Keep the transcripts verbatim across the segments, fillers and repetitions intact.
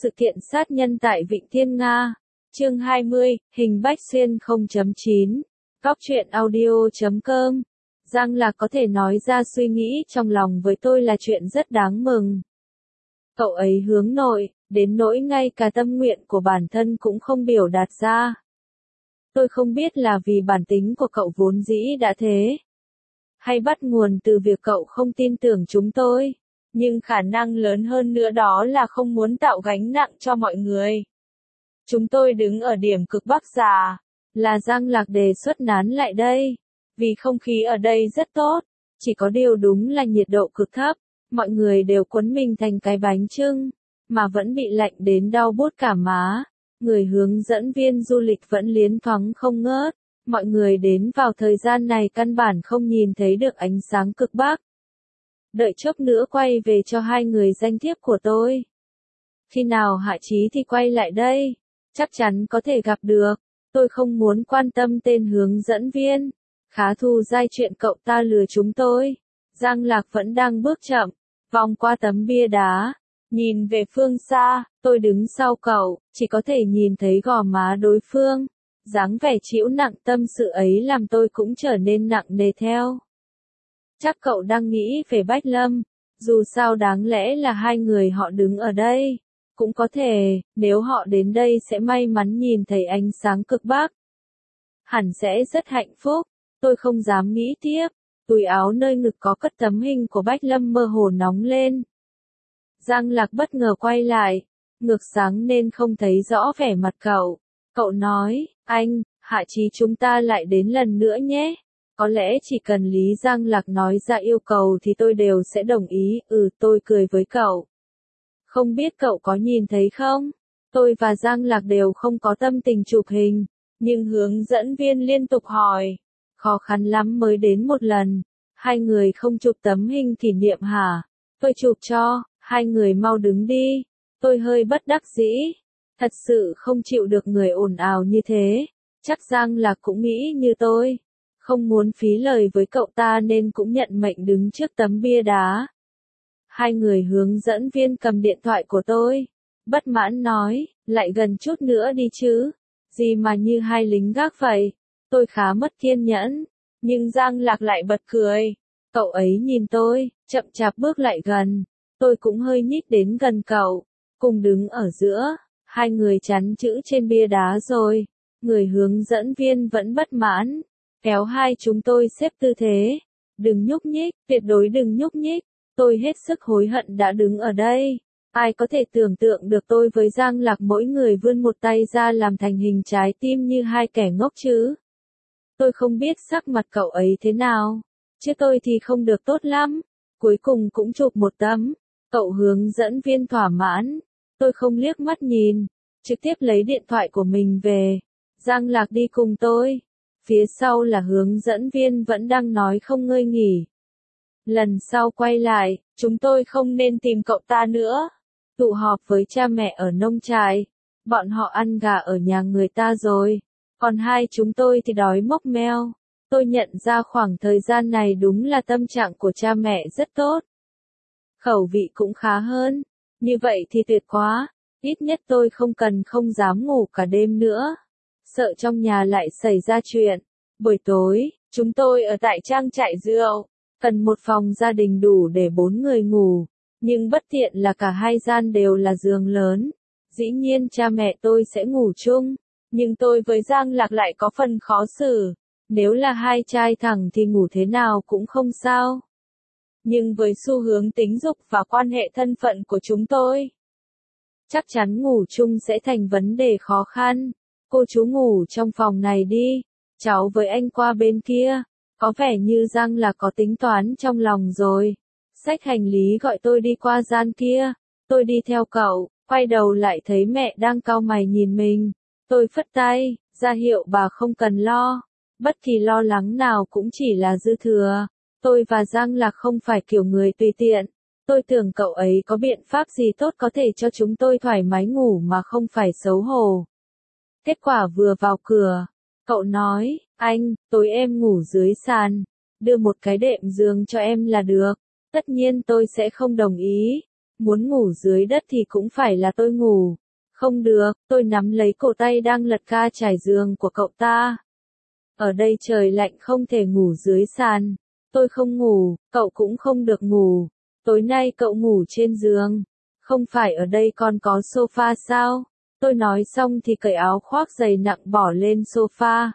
sự kiện sát nhân tại Vịnh Thiên Nga. Chương hai mươi, hình Bách Xuyên không chấm chín. Góc truyện audio chấm com. Giang Lạc có thể nói ra suy nghĩ trong lòng với tôi là chuyện rất đáng mừng. Cậu ấy hướng nội, đến nỗi ngay cả tâm nguyện của bản thân cũng không biểu đạt ra. Tôi không biết là vì bản tính của cậu vốn dĩ đã thế, hay bắt nguồn từ việc cậu không tin tưởng chúng tôi, nhưng khả năng lớn hơn nữa đó là không muốn tạo gánh nặng cho mọi người. Chúng tôi đứng ở điểm cực Bắc già, là Giang Lạc đề xuất nán lại đây, vì không khí ở đây rất tốt, chỉ có điều đúng là nhiệt độ cực thấp, mọi người đều quấn mình thành cái bánh chưng, mà vẫn bị lạnh đến đau buốt cả má. Người hướng dẫn viên du lịch vẫn liến thoáng không ngớt, mọi người đến vào thời gian này căn bản không nhìn thấy được ánh sáng cực Bắc. Đợi chốc nữa quay về cho hai người danh thiếp của tôi. Khi nào hạ chí thì quay lại đây, chắc chắn có thể gặp được. Tôi không muốn quan tâm tên hướng dẫn viên. Khá thu dai chuyện cậu ta lừa chúng tôi. Giang Lạc vẫn đang bước chậm, vòng qua tấm bia đá, nhìn về phương xa. Tôi đứng sau cậu, chỉ có thể nhìn thấy gò má đối phương. Dáng vẻ chịu nặng tâm sự ấy làm tôi cũng trở nên nặng nề theo. Chắc cậu đang nghĩ về Bách Lâm, dù sao đáng lẽ là hai người họ đứng ở đây. Cũng có thể, nếu họ đến đây sẽ may mắn nhìn thấy ánh sáng cực Bắc. Hẳn sẽ rất hạnh phúc, tôi không dám nghĩ tiếp. Túi áo nơi ngực có cất tấm hình của Bách Lâm mơ hồ nóng lên. Giang Lạc bất ngờ quay lại, ngược sáng nên không thấy rõ vẻ mặt cậu. Cậu nói, anh, hạ chí chúng ta lại đến lần nữa nhé. Có lẽ chỉ cần Lý Giang Lạc nói ra yêu cầu thì tôi đều sẽ đồng ý. Ừ, tôi cười với cậu. Không biết cậu có nhìn thấy không? Tôi và Giang Lạc đều không có tâm tình chụp hình, nhưng hướng dẫn viên liên tục hỏi. Khó khăn lắm mới đến một lần. Hai người không chụp tấm hình kỷ niệm hả? Tôi chụp cho, hai người mau đứng đi. Tôi hơi bất đắc dĩ. Thật sự không chịu được người ồn ào như thế. Chắc Giang Lạc cũng nghĩ như tôi. Không muốn phí lời với cậu ta nên cũng nhận mệnh đứng trước tấm bia đá. Hai người hướng dẫn viên cầm điện thoại của tôi. Bất mãn nói, lại gần chút nữa đi chứ. Gì mà như hai lính gác vậy. Tôi khá mất kiên nhẫn. Nhưng Giang Lạc lại bật cười. Cậu ấy nhìn tôi, chậm chạp bước lại gần. Tôi cũng hơi nhích đến gần cậu. Cùng đứng ở giữa. Hai người chắn chữ trên bia đá rồi. Người hướng dẫn viên vẫn bất mãn. Kéo hai chúng tôi xếp tư thế. Đừng nhúc nhích, tuyệt đối đừng nhúc nhích. Tôi hết sức hối hận đã đứng ở đây. Ai có thể tưởng tượng được tôi với Giang Lạc mỗi người vươn một tay ra làm thành hình trái tim như hai kẻ ngốc chứ. Tôi không biết sắc mặt cậu ấy thế nào. Chứ tôi thì không được tốt lắm. Cuối cùng cũng chụp một tấm. Cậu hướng dẫn viên thỏa mãn. Tôi không liếc mắt nhìn. Trực tiếp lấy điện thoại của mình về. Giang Lạc đi cùng tôi. Phía sau là hướng dẫn viên vẫn đang nói không ngơi nghỉ. Lần sau quay lại, chúng tôi không nên tìm cậu ta nữa. Tụ họp với cha mẹ ở nông trại. Bọn họ ăn gà ở nhà người ta rồi. Còn hai chúng tôi thì đói mốc meo. Tôi nhận ra khoảng thời gian này đúng là tâm trạng của cha mẹ rất tốt. Khẩu vị cũng khá hơn. Như vậy thì tuyệt quá. Ít nhất tôi không cần không dám ngủ cả đêm nữa. Sợ trong nhà lại xảy ra chuyện. Buổi tối, chúng tôi ở tại trang trại rượu. Cần một phòng gia đình đủ để bốn người ngủ. Nhưng bất tiện là cả hai gian đều là giường lớn. Dĩ nhiên cha mẹ tôi sẽ ngủ chung. Nhưng tôi với Giang Lạc lại có phần khó xử. Nếu là hai trai thẳng thì ngủ thế nào cũng không sao. Nhưng với xu hướng tính dục và quan hệ thân phận của chúng tôi, chắc chắn ngủ chung sẽ thành vấn đề khó khăn. Cô chú ngủ trong phòng này đi. Cháu với anh qua bên kia. Có vẻ như Giang Lạc có tính toán trong lòng rồi. Xách hành lý gọi tôi đi qua gian kia. Tôi đi theo cậu, quay đầu lại thấy mẹ đang cau mày nhìn mình. Tôi phất tay, ra hiệu bà không cần lo. Bất kỳ lo lắng nào cũng chỉ là dư thừa. Tôi và Giang Lạc không phải kiểu người tùy tiện. Tôi tưởng cậu ấy có biện pháp gì tốt có thể cho chúng tôi thoải mái ngủ mà không phải xấu hổ. Kết quả vừa vào cửa, cậu nói, anh, tối em ngủ dưới sàn. Đưa một cái đệm giường cho em là được. Tất nhiên tôi sẽ không đồng ý. muốn ngủ dưới đất thì cũng phải là tôi ngủ. Không được, tôi nắm lấy cổ tay đang lật ga trải giường của cậu ta. Ở đây trời lạnh không thể ngủ dưới sàn. Tôi không ngủ, cậu cũng không được ngủ. Tối nay cậu ngủ trên giường. Không phải ở đây còn có sofa sao? Tôi nói xong thì cởi áo khoác dày nặng bỏ lên sofa.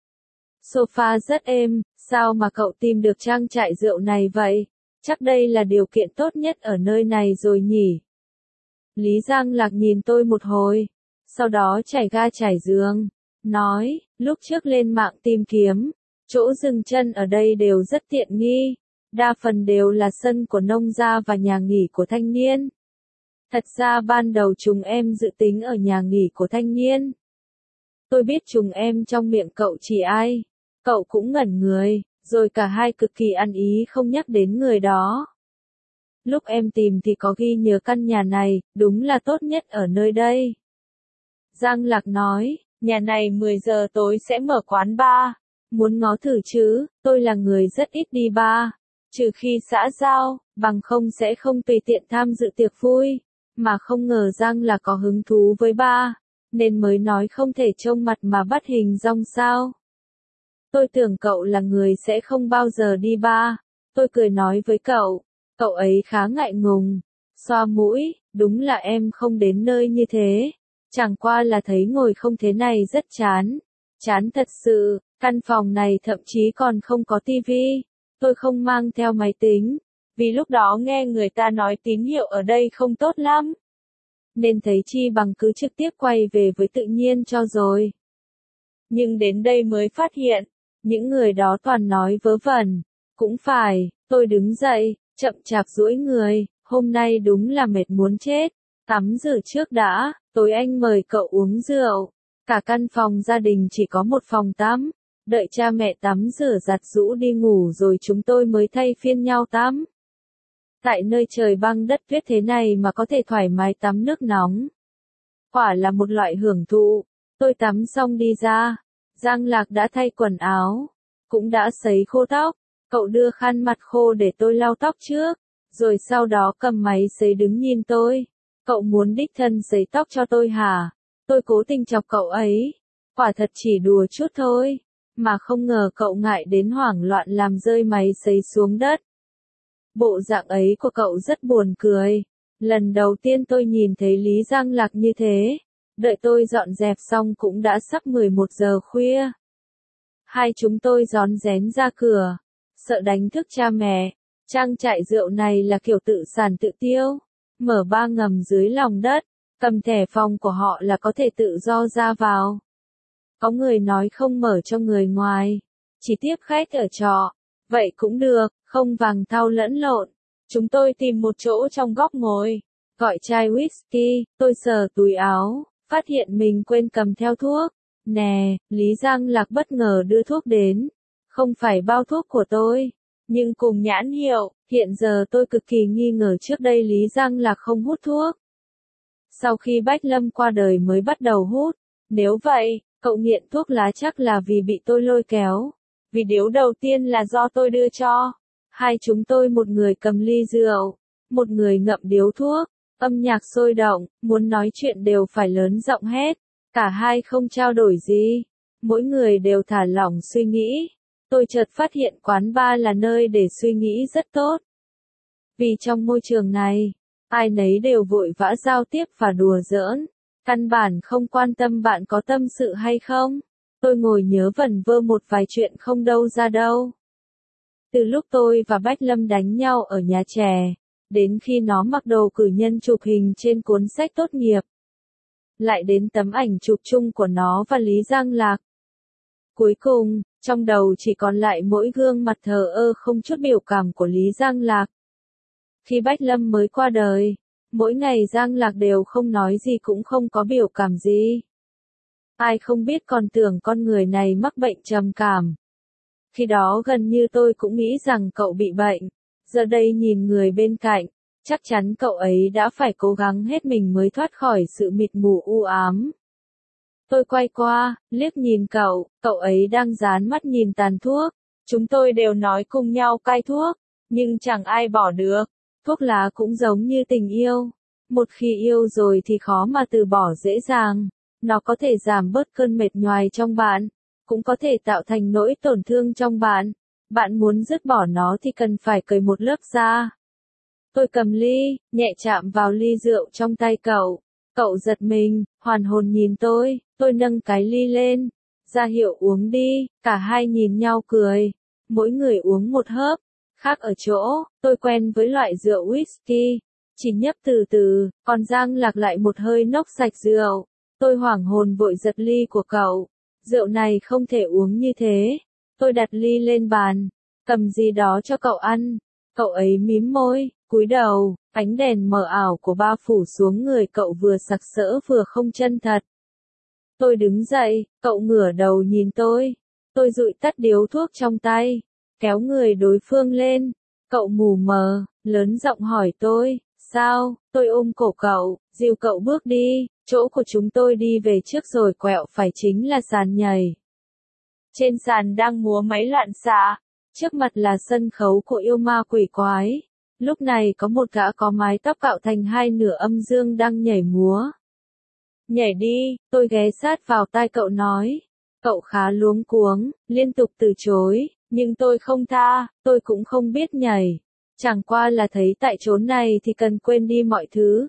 Sofa rất êm, sao mà cậu tìm được trang trại rượu này vậy? Chắc đây là điều kiện tốt nhất ở nơi này rồi nhỉ? Lý Giang Lạc nhìn tôi một hồi, sau đó trải ga trải giường, nói, lúc trước lên mạng tìm kiếm, chỗ dừng chân ở đây đều rất tiện nghi, đa phần đều là sân của nông gia và nhà nghỉ của thanh niên. Thật ra ban đầu chúng em dự tính ở nhà nghỉ của thanh niên. Tôi biết chúng em trong miệng cậu chỉ ai, cậu cũng ngẩn người, rồi cả hai cực kỳ ăn ý không nhắc đến người đó. Lúc em tìm thì có ghi nhớ căn nhà này, đúng là tốt nhất ở nơi đây. Giang Lạc nói, nhà này mười giờ tối sẽ mở quán bar. Muốn ngó thử chứ, tôi là người rất ít đi bar. Trừ khi xã giao, bằng không sẽ không tùy tiện tham dự tiệc vui. Mà không ngờ Giang Lạc có hứng thú với bar, nên mới nói không thể trông mặt mà bắt hình dong sao. Tôi tưởng cậu là người sẽ không bao giờ đi bar. Tôi cười nói với cậu. Cậu ấy khá ngại ngùng, xoa mũi, đúng là em không đến nơi như thế. Chẳng qua là thấy ngồi không thế này rất chán. Chán thật sự, căn phòng này thậm chí còn không có tivi. Tôi không mang theo máy tính, vì lúc đó nghe người ta nói tín hiệu ở đây không tốt lắm. Nên thấy chi bằng cứ trực tiếp quay về với tự nhiên cho rồi. Nhưng đến đây mới phát hiện, những người đó toàn nói vớ vẩn. Cũng phải, tôi đứng dậy, chậm chạp duỗi người, hôm nay đúng là mệt muốn chết. Tắm rửa trước đã, tối anh mời cậu uống rượu. Cả căn phòng gia đình chỉ có một phòng tắm. Đợi cha mẹ tắm rửa giặt giũ đi ngủ rồi chúng tôi mới thay phiên nhau tắm. Tại nơi trời băng đất tuyết thế này mà có thể thoải mái tắm nước nóng. Quả là một loại hưởng thụ. Tôi tắm xong đi ra. Giang Lạc đã thay quần áo. Cũng đã sấy khô tóc. Cậu đưa khăn mặt khô để tôi lau tóc trước. Rồi sau đó cầm máy sấy đứng nhìn tôi. Cậu muốn đích thân sấy tóc cho tôi hả? Tôi cố tình chọc cậu ấy. Quả thật chỉ đùa chút thôi. Mà không ngờ cậu ngại đến hoảng loạn làm rơi máy sấy xuống đất. Bộ dạng ấy của cậu rất buồn cười. Lần đầu tiên tôi nhìn thấy Lý Giang Lạc như thế. Đợi tôi dọn dẹp xong cũng đã sắp mười một giờ khuya. Hai chúng tôi rón rén ra cửa. Sợ đánh thức cha mẹ. Trang trại rượu này là kiểu tự sản tự tiêu. Mở ba ngầm dưới lòng đất. Cầm thẻ phòng của họ là có thể tự do ra vào. Có người nói không mở cho người ngoài. Chỉ tiếp khách ở trọ. Vậy cũng được, không vàng thau lẫn lộn. Chúng tôi tìm một chỗ trong góc ngồi. Gọi chai whisky, tôi sờ túi áo. Phát hiện mình quên cầm theo thuốc. Nè, Lý Giang Lạc bất ngờ đưa thuốc đến. Không phải bao thuốc của tôi. Nhưng cùng nhãn hiệu, hiện giờ tôi cực kỳ nghi ngờ trước đây Lý Giang Lạc không hút thuốc. Sau khi Bách Lâm qua đời mới bắt đầu hút. Nếu vậy, cậu nghiện thuốc lá chắc là vì bị tôi lôi kéo. Vì điếu đầu tiên là do tôi đưa cho. Hai chúng tôi một người cầm ly rượu, một người ngậm điếu thuốc. Âm nhạc sôi động, muốn nói chuyện đều phải lớn giọng hết. Cả hai không trao đổi gì. Mỗi người đều thả lỏng suy nghĩ. Tôi chợt phát hiện quán bar là nơi để suy nghĩ rất tốt. Vì trong môi trường này, ai nấy đều vội vã giao tiếp và đùa giỡn. Căn bản không quan tâm bạn có tâm sự hay không. Tôi ngồi nhớ vẩn vơ một vài chuyện không đâu ra đâu. Từ lúc tôi và Bách Lâm đánh nhau ở nhà trẻ, đến khi nó mặc đồ cử nhân chụp hình trên cuốn sách tốt nghiệp. Lại đến tấm ảnh chụp chung của nó và Lý Giang Lạc. Cuối cùng, trong đầu chỉ còn lại mỗi gương mặt thờ ơ không chút biểu cảm của Lý Giang Lạc. Khi Bách Lâm mới qua đời, mỗi ngày Giang Lạc đều không nói gì cũng không có biểu cảm gì. Ai không biết còn tưởng con người này mắc bệnh trầm cảm. Khi đó gần như tôi cũng nghĩ rằng cậu bị bệnh. Giờ đây nhìn người bên cạnh, chắc chắn cậu ấy đã phải cố gắng hết mình mới thoát khỏi sự mịt mù u ám. Tôi quay qua, liếc nhìn cậu, cậu ấy đang dán mắt nhìn tàn thuốc. Chúng tôi đều nói cùng nhau cai thuốc, nhưng chẳng ai bỏ được. Thuốc lá cũng giống như tình yêu. Một khi yêu rồi thì khó mà từ bỏ dễ dàng. Nó có thể giảm bớt cơn mệt nhoài trong bạn, cũng có thể tạo thành nỗi tổn thương trong bạn. Bạn muốn dứt bỏ nó thì cần phải cởi một lớp da. Tôi cầm ly, nhẹ chạm vào ly rượu trong tay cậu. Cậu giật mình, hoàn hồn nhìn tôi, tôi nâng cái ly lên, ra hiệu uống đi, cả hai nhìn nhau cười. Mỗi người uống một hớp. Khác ở chỗ, tôi quen với loại rượu whisky, chỉ nhấp từ từ, còn Giang Lạc lại một hơi nốc sạch rượu. Tôi hoảng hồn vội giật ly của cậu. Rượu này không thể uống như thế. Tôi đặt ly lên bàn, cầm gì đó cho cậu ăn. Cậu ấy mím môi, cúi đầu, ánh đèn mờ ảo của ba phủ xuống người cậu vừa sặc sỡ vừa không chân thật. Tôi đứng dậy, cậu ngửa đầu nhìn tôi. Tôi dụi tắt điếu thuốc trong tay, kéo người đối phương lên. Cậu mù mờ, lớn giọng hỏi tôi, sao? Tôi ôm cổ cậu, dìu cậu bước đi, chỗ của chúng tôi đi về trước rồi quẹo phải chính là sàn nhảy. Trên sàn đang múa máy loạn xạ, trước mặt là sân khấu của yêu ma quỷ quái. Lúc này có một gã có mái tóc cạo thành hai nửa âm dương đang nhảy múa. Nhảy đi, tôi ghé sát vào tai cậu nói. Cậu khá luống cuống, liên tục từ chối, nhưng tôi không tha, tôi cũng không biết nhảy. Chẳng qua là thấy tại chốn này thì cần quên đi mọi thứ.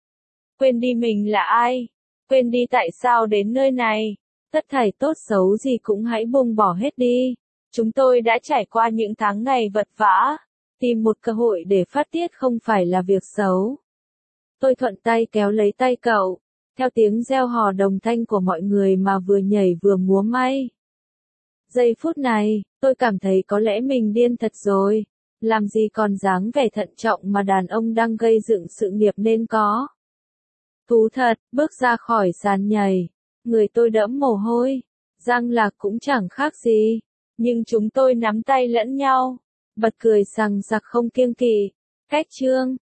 Quên đi mình là ai, quên đi tại sao đến nơi này. Tất thảy tốt xấu gì cũng hãy buông bỏ hết đi. Chúng tôi đã trải qua những tháng ngày vật vã. Tìm một cơ hội để phát tiết không phải là việc xấu. Tôi thuận tay kéo lấy tay cậu. Theo tiếng reo hò đồng thanh của mọi người mà vừa nhảy vừa múa may. Giây phút này, tôi cảm thấy có lẽ mình điên thật rồi. Làm gì còn dáng vẻ thận trọng mà đàn ông đang gây dựng sự nghiệp nên có. Thú thật, bước ra khỏi sàn nhảy. Người tôi đẫm mồ hôi. Giang Lạc cũng chẳng khác gì. Nhưng chúng tôi nắm tay lẫn nhau. Bật cười sằng sặc không kiêng kỵ. Cách chương.